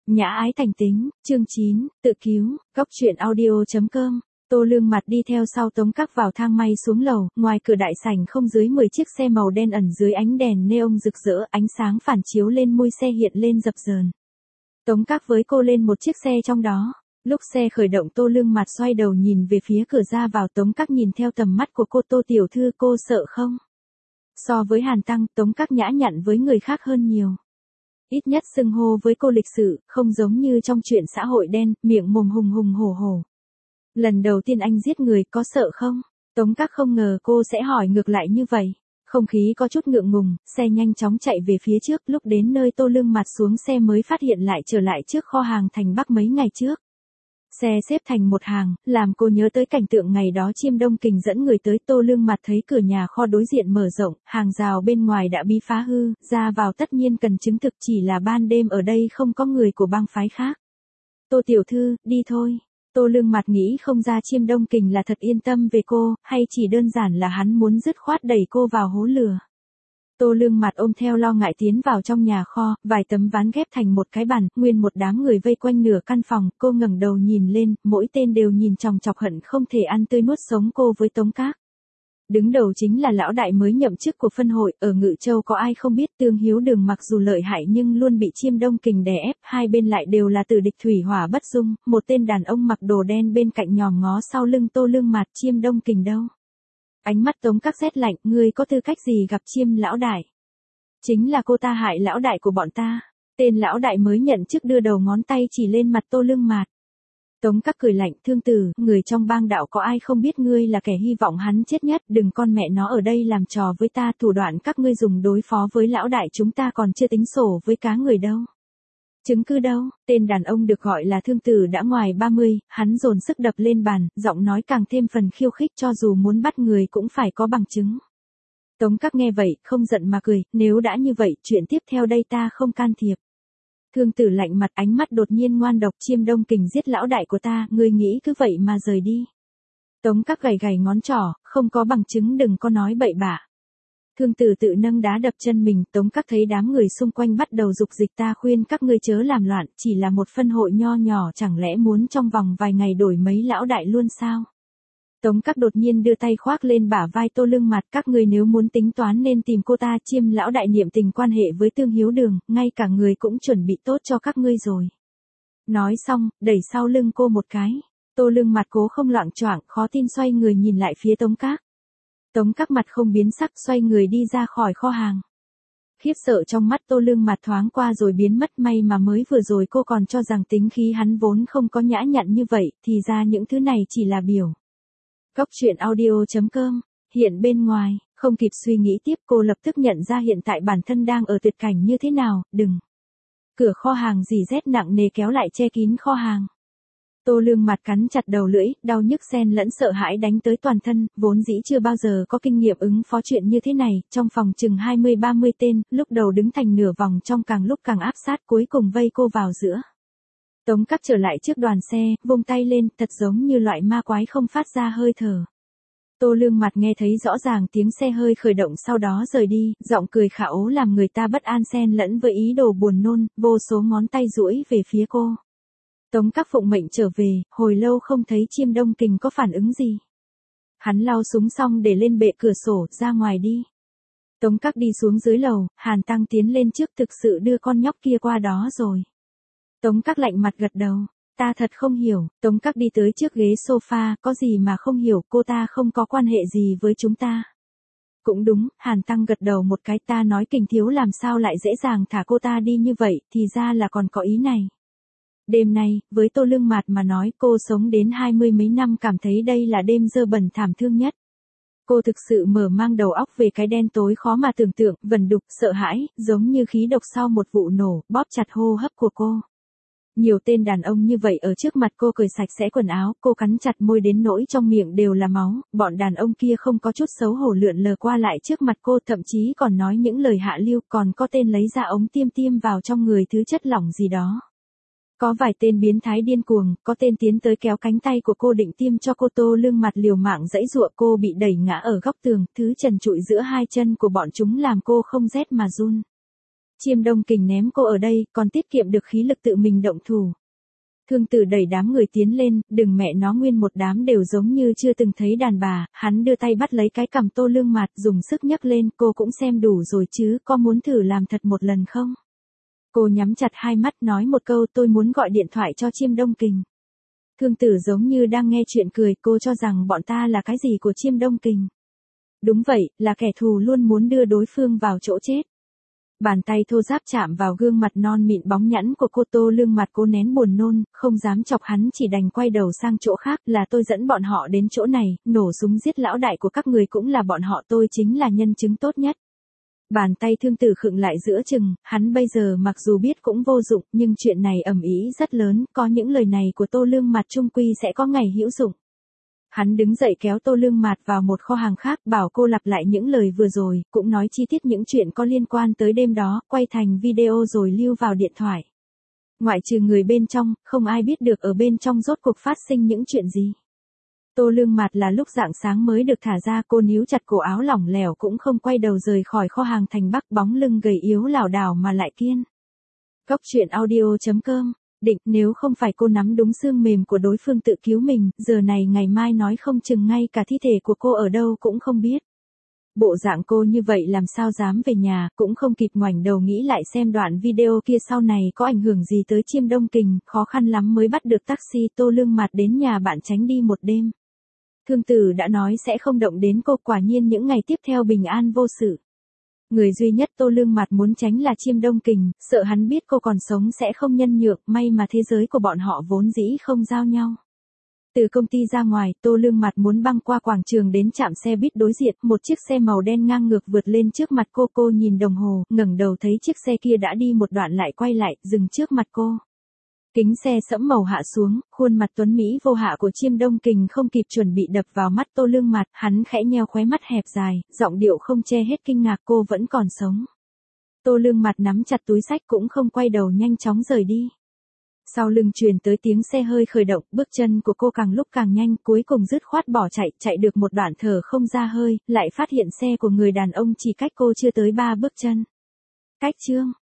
Nhã ái thành tính, chương 9, tự cứu, góc truyện audio.com. Tô Lương Mặt đi theo sau Tống Các vào thang may xuống lầu, ngoài cửa đại sảnh không dưới 10 chiếc xe màu đen ẩn dưới ánh đèn neon rực rỡ, ánh sáng phản chiếu lên môi xe hiện lên dập dờn. Tống Các với cô lên một chiếc xe trong đó. Lúc xe khởi động Tô Lương Mặt xoay đầu nhìn về phía cửa ra vào, Tống Các nhìn theo tầm mắt của cô. Tô tiểu thư, cô sợ không? So với Hàn Tăng, Tống Các nhã nhặn với người khác hơn nhiều. Ít nhất xưng hô với cô lịch sự, không giống như trong chuyện xã hội đen, miệng mồm hùng hùng hổ hổ. Lần đầu tiên anh giết người, có sợ không? Tống Các không ngờ cô sẽ hỏi ngược lại như vậy. Không khí có chút ngượng ngùng, xe nhanh chóng chạy về phía trước. Lúc đến nơi Tô Lương Mặt xuống xe mới phát hiện lại trở lại trước kho hàng Thành Bắc mấy ngày trước. Xe xếp thành một hàng, làm cô nhớ tới cảnh tượng ngày đó Chiêm Đông Kình dẫn người tới. Tô Lương Mặt thấy cửa nhà kho đối diện mở rộng, hàng rào bên ngoài đã bị phá hư, ra vào tất nhiên cần chứng thực, chỉ là ban đêm ở đây không có người của bang phái khác. Tô tiểu thư, đi thôi. Tô Lương Mặt nghĩ không ra Chiêm Đông Kình là thật yên tâm về cô, hay chỉ đơn giản là hắn muốn dứt khoát đẩy cô vào hố lửa. Tô Lương Mặt ôm theo lo ngại tiến vào trong nhà kho, vài tấm ván ghép thành một cái bàn, nguyên một đám người vây quanh nửa căn phòng. Cô ngẩng đầu nhìn lên, mỗi tên đều nhìn chòng chọc hận không thể ăn tươi nuốt sống cô với Tống Các. Đứng đầu chính là lão đại mới nhậm chức của phân hội, ở Ngự Châu có ai không biết Tương Hiếu Đường mặc dù lợi hại nhưng luôn bị Chiêm Đông Kình đè ép, hai bên lại đều là tử địch thủy hỏa bất dung. Một tên đàn ông mặc đồ đen bên cạnh nhòm ngó sau lưng Tô Lương Mặt. Chiêm Đông Kình đâu? Ánh mắt Tống Các rét lạnh, ngươi có tư cách gì gặp Chiêm lão đại? Chính là cô ta hại lão đại của bọn ta. Tên lão đại mới nhận chức đưa đầu ngón tay chỉ lên mặt Tô Lương Mặt. Tống Các cười lạnh, thương tử, người trong bang đạo có ai không biết ngươi là kẻ hy vọng hắn chết nhất, đừng con mẹ nó ở đây làm trò với ta, thủ đoạn các ngươi dùng đối phó với lão đại chúng ta còn chưa tính sổ với cá người đâu. Chứng cứ đâu? Tên đàn ông được gọi là thương tử đã ngoài 30, hắn dồn sức đập lên bàn, giọng nói càng thêm phần khiêu khích, cho dù muốn bắt người cũng phải có bằng chứng. Tống Các nghe vậy, không giận mà cười, nếu đã như vậy, chuyện tiếp theo đây ta không can thiệp. Thương tử lạnh mặt, ánh mắt đột nhiên ngoan độc, Chiêm Đông Kình giết lão đại của ta, ngươi nghĩ cứ vậy mà rời đi. Tống Các gầy gầy ngón trỏ, không có bằng chứng đừng có nói bậy bạ. Thương tử tự nâng đá đập chân mình. Tống Các thấy đám người xung quanh bắt đầu dục dịch, ta khuyên các ngươi chớ làm loạn, chỉ là một phân hội nho nhỏ, chẳng lẽ muốn trong vòng vài ngày đổi mấy lão đại luôn sao? Tống Các đột nhiên đưa tay khoác lên bả vai Tô Lương Mặt, các ngươi nếu muốn tính toán nên tìm cô ta. Chiêm lão đại niệm tình quan hệ với Tương Hiếu Đường, ngay cả người cũng chuẩn bị tốt cho các ngươi rồi. Nói xong, đẩy sau lưng cô một cái. Tô Lương Mặt cố không loạng choạng, khó tin xoay người nhìn lại phía Tống Các. Tống Các mặt không biến sắc, xoay người đi ra khỏi kho hàng. Khiếp sợ trong mắt Tô Lương Mặt thoáng qua rồi biến mất, may mà mới vừa rồi cô còn cho rằng tính khí hắn vốn không có nhã nhặn như vậy, thì ra những thứ này chỉ là biểu. Góc truyện audio.com. Hiện bên ngoài, không kịp suy nghĩ tiếp, cô lập tức nhận ra hiện tại bản thân đang ở tuyệt cảnh như thế nào. Đừng. Cửa kho hàng dì rét nặng nề kéo lại che kín kho hàng. Tô Lương Mặt cắn chặt đầu lưỡi, đau nhức xen lẫn sợ hãi đánh tới toàn thân, vốn dĩ chưa bao giờ có kinh nghiệm ứng phó chuyện như thế này. Trong phòng chừng 20-30 tên, lúc đầu đứng thành nửa vòng trong, càng lúc càng áp sát, cuối cùng vây cô vào giữa. Tống Các trở lại trước đoàn xe, vung tay lên, thật giống như loại ma quái không phát ra hơi thở. Tô Lương Mặt nghe thấy rõ ràng tiếng xe hơi khởi động, sau đó rời đi, giọng cười khả ố làm người ta bất an xen lẫn với ý đồ buồn nôn, vô số ngón tay duỗi về phía cô. Tống Các phụng mệnh trở về, hồi lâu không thấy Chiêm Đông Kình có phản ứng gì. Hắn lau súng xong để lên bệ cửa sổ, ra ngoài đi. Tống Các đi xuống dưới lầu, Hàn Tăng tiến lên trước, thực sự đưa con nhóc kia qua đó rồi. Tống Các lạnh mặt gật đầu, ta thật không hiểu. Tống Các đi tới trước ghế sofa, có gì mà không hiểu, cô ta không có quan hệ gì với chúng ta. Cũng đúng, Hàn Tăng gật đầu một cái, ta nói Kình thiếu làm sao lại dễ dàng thả cô ta đi như vậy, thì ra là còn có ý này. Đêm nay, với Tô Lương Mặt mà nói, cô sống đến 20 mấy năm cảm thấy đây là đêm dơ bẩn thảm thương nhất. Cô thực sự mở mang đầu óc về cái đen tối khó mà tưởng tượng, vẩn đục, sợ hãi, giống như khí độc sau một vụ nổ, bóp chặt hô hấp của cô. Nhiều tên đàn ông như vậy ở trước mặt cô cởi sạch sẽ quần áo, cô cắn chặt môi đến nỗi trong miệng đều là máu, bọn đàn ông kia không có chút xấu hổ lượn lờ qua lại trước mặt cô, thậm chí còn nói những lời hạ lưu, còn có tên lấy ra ống tiêm vào trong người thứ chất lỏng gì đó. Có vài tên biến thái điên cuồng, có tên tiến tới kéo cánh tay của cô định tiêm cho cô. Tô Lương Mặt liều mạng giãy giụa, cô bị đẩy ngã ở góc tường, thứ trần trụi giữa hai chân của bọn chúng làm cô không rét mà run. Chiêm Đông Kình ném cô ở đây, còn tiết kiệm được khí lực tự mình động thủ. Thương Tử đẩy đám người tiến lên, đừng mẹ nó nguyên một đám đều giống như chưa từng thấy đàn bà, hắn đưa tay bắt lấy cái cằm Tô Lương Mạt, dùng sức nhấc lên, cô cũng xem đủ rồi chứ, có muốn thử làm thật một lần không? Cô nhắm chặt hai mắt nói một câu, tôi muốn gọi điện thoại cho Chiêm Đông Kình. Thương Tử giống như đang nghe chuyện cười, cô cho rằng bọn ta là cái gì của Chiêm Đông Kình? Đúng vậy, là kẻ thù luôn muốn đưa đối phương vào chỗ chết. Bàn tay thô ráp chạm vào gương mặt non mịn bóng nhẵn của cô. Tô Lương Mặt cô nén buồn nôn, không dám chọc hắn, chỉ đành quay đầu sang chỗ khác. Là tôi dẫn bọn họ đến chỗ này, nổ súng giết lão đại của các người cũng là bọn họ, tôi chính là nhân chứng tốt nhất. Bàn tay Thương Tử khựng lại giữa chừng, hắn bây giờ mặc dù biết cũng vô dụng, nhưng chuyện này ầm ĩ rất lớn, có những lời này của Tô Lương Mặt chung quy sẽ có ngày hữu dụng. Hắn đứng dậy kéo Tô Lương Mạt vào một kho hàng khác, bảo cô lặp lại những lời vừa rồi, cũng nói chi tiết những chuyện có liên quan tới đêm đó, quay thành video rồi lưu vào điện thoại. Ngoại trừ người bên trong, không ai biết được ở bên trong rốt cuộc phát sinh những chuyện gì. Tô Lương Mạt là lúc rạng sáng mới được thả ra, cô níu chặt cổ áo lỏng lẻo cũng không quay đầu rời khỏi kho hàng thành Bắc, bóng lưng gầy yếu lảo đảo mà lại kiên. Cóc truyện audio.com Định, nếu không phải cô nắm đúng xương mềm của đối phương tự cứu mình, giờ này ngày mai nói không chừng ngay cả thi thể của cô ở đâu cũng không biết. Bộ dạng cô như vậy làm sao dám về nhà, cũng không kịp ngoảnh đầu nghĩ lại xem đoạn video kia sau này có ảnh hưởng gì tới Chiêm Đông Kình, khó khăn lắm mới bắt được taxi. Tô Lương Mạt đến nhà bạn tránh đi một đêm. Thương Tử đã nói sẽ không động đến cô, quả nhiên những ngày tiếp theo bình an vô sự. Người duy nhất Tô Lương Mạt muốn tránh là Chiêm Đông Kình, sợ hắn biết cô còn sống sẽ không nhân nhượng, may mà thế giới của bọn họ vốn dĩ không giao nhau. Từ công ty ra ngoài, Tô Lương Mạt muốn băng qua quảng trường đến trạm xe buýt đối diện, một chiếc xe màu đen ngang ngược vượt lên trước mặt cô nhìn đồng hồ, ngẩng đầu thấy chiếc xe kia đã đi một đoạn lại quay lại, dừng trước mặt cô. Kính xe sẫm màu hạ xuống, khuôn mặt tuấn mỹ vô hạ của Chiêm Đông Kình không kịp chuẩn bị đập vào mắt Tô Lương Mạt, hắn khẽ nheo khóe mắt hẹp dài, giọng điệu không che hết kinh ngạc, cô vẫn còn sống. Tô Lương Mạt nắm chặt túi xách cũng không quay đầu, nhanh chóng rời đi. Sau lưng truyền tới tiếng xe hơi khởi động, bước chân của cô càng lúc càng nhanh, cuối cùng dứt khoát bỏ chạy được một đoạn thở không ra hơi, lại phát hiện xe của người đàn ông chỉ cách cô chưa tới 3 bước chân. Cách chương